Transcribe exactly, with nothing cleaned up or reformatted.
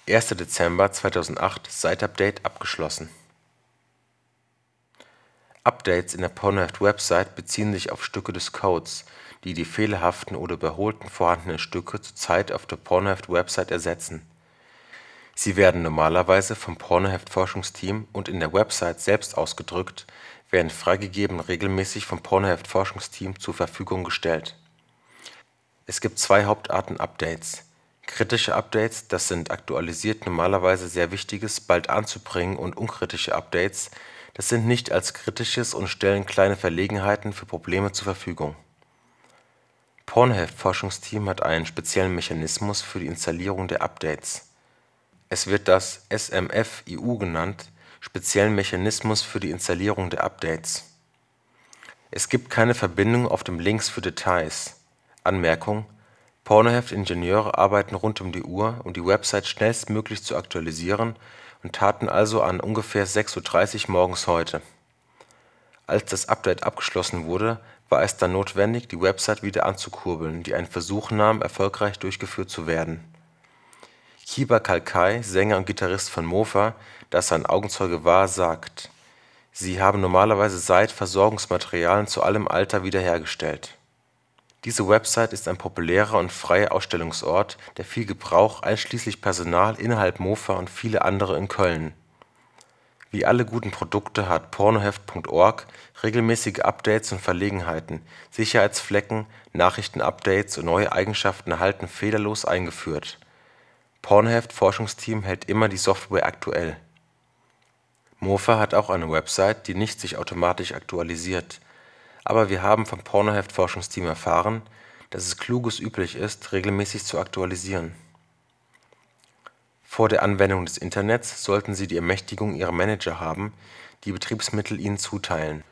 erster Dezember zweitausendacht Site-Update abgeschlossen. Updates in der Pornoheft-Website beziehen sich auf Stücke des Codes, die die fehlerhaften oder überholten vorhandenen Stücke zurzeit auf der Pornoheft-Website ersetzen. Sie werden normalerweise vom Pornoheft-Forschungsteam und in der Website selbst ausgedrückt, werden freigegeben regelmäßig vom Pornoheft-Forschungsteam zur Verfügung gestellt. Es gibt zwei Hauptarten Updates. Kritische Updates, das sind aktualisiert normalerweise sehr Wichtiges bald anzubringen, und unkritische Updates, das sind nicht als Kritisches und stellen kleine Verlegenheiten für Probleme zur Verfügung. Pornoheft-Forschungsteam hat einen speziellen Mechanismus für die Installierung der Updates. Es wird das S M F I U genannt, speziellen Mechanismus für die Installierung der Updates. Es gibt keine Verbindung auf dem Links für Details. Anmerkung: Pornoheft-Ingenieure arbeiten rund um die Uhr, um die Website schnellstmöglich zu aktualisieren, und taten also an ungefähr sechs Uhr dreißig morgens heute. Als das Update abgeschlossen wurde, war es dann notwendig, die Website wieder anzukurbeln, die einen Versuch nahm, erfolgreich durchgeführt zu werden. Kiba Kalkai, Sänger und Gitarrist von Mofa, das ein Augenzeuge war, sagt: „ Sie haben normalerweise seit Versorgungsmaterialien zu allem Alter wiederhergestellt. Diese Website ist ein populärer und freier Ausstellungsort, der viel Gebrauch einschließlich Personal innerhalb Mofa und viele andere in Köln. Wie alle guten Produkte hat Pornoheft Punkt org regelmäßige Updates und Verlegenheiten, Sicherheitsflecken, Nachrichten-Updates und neue Eigenschaften erhalten fehlerlos eingeführt. Pornoheft-Forschungsteam hält immer die Software aktuell. Mofa hat auch eine Website, die nicht sich automatisch aktualisiert, aber wir haben vom Pornoheft-Forschungsteam erfahren, dass es kluges üblich ist, regelmäßig zu aktualisieren. Vor der Anwendung des Internets sollten Sie die Ermächtigung Ihrer Manager haben, die Betriebsmittel Ihnen zuteilen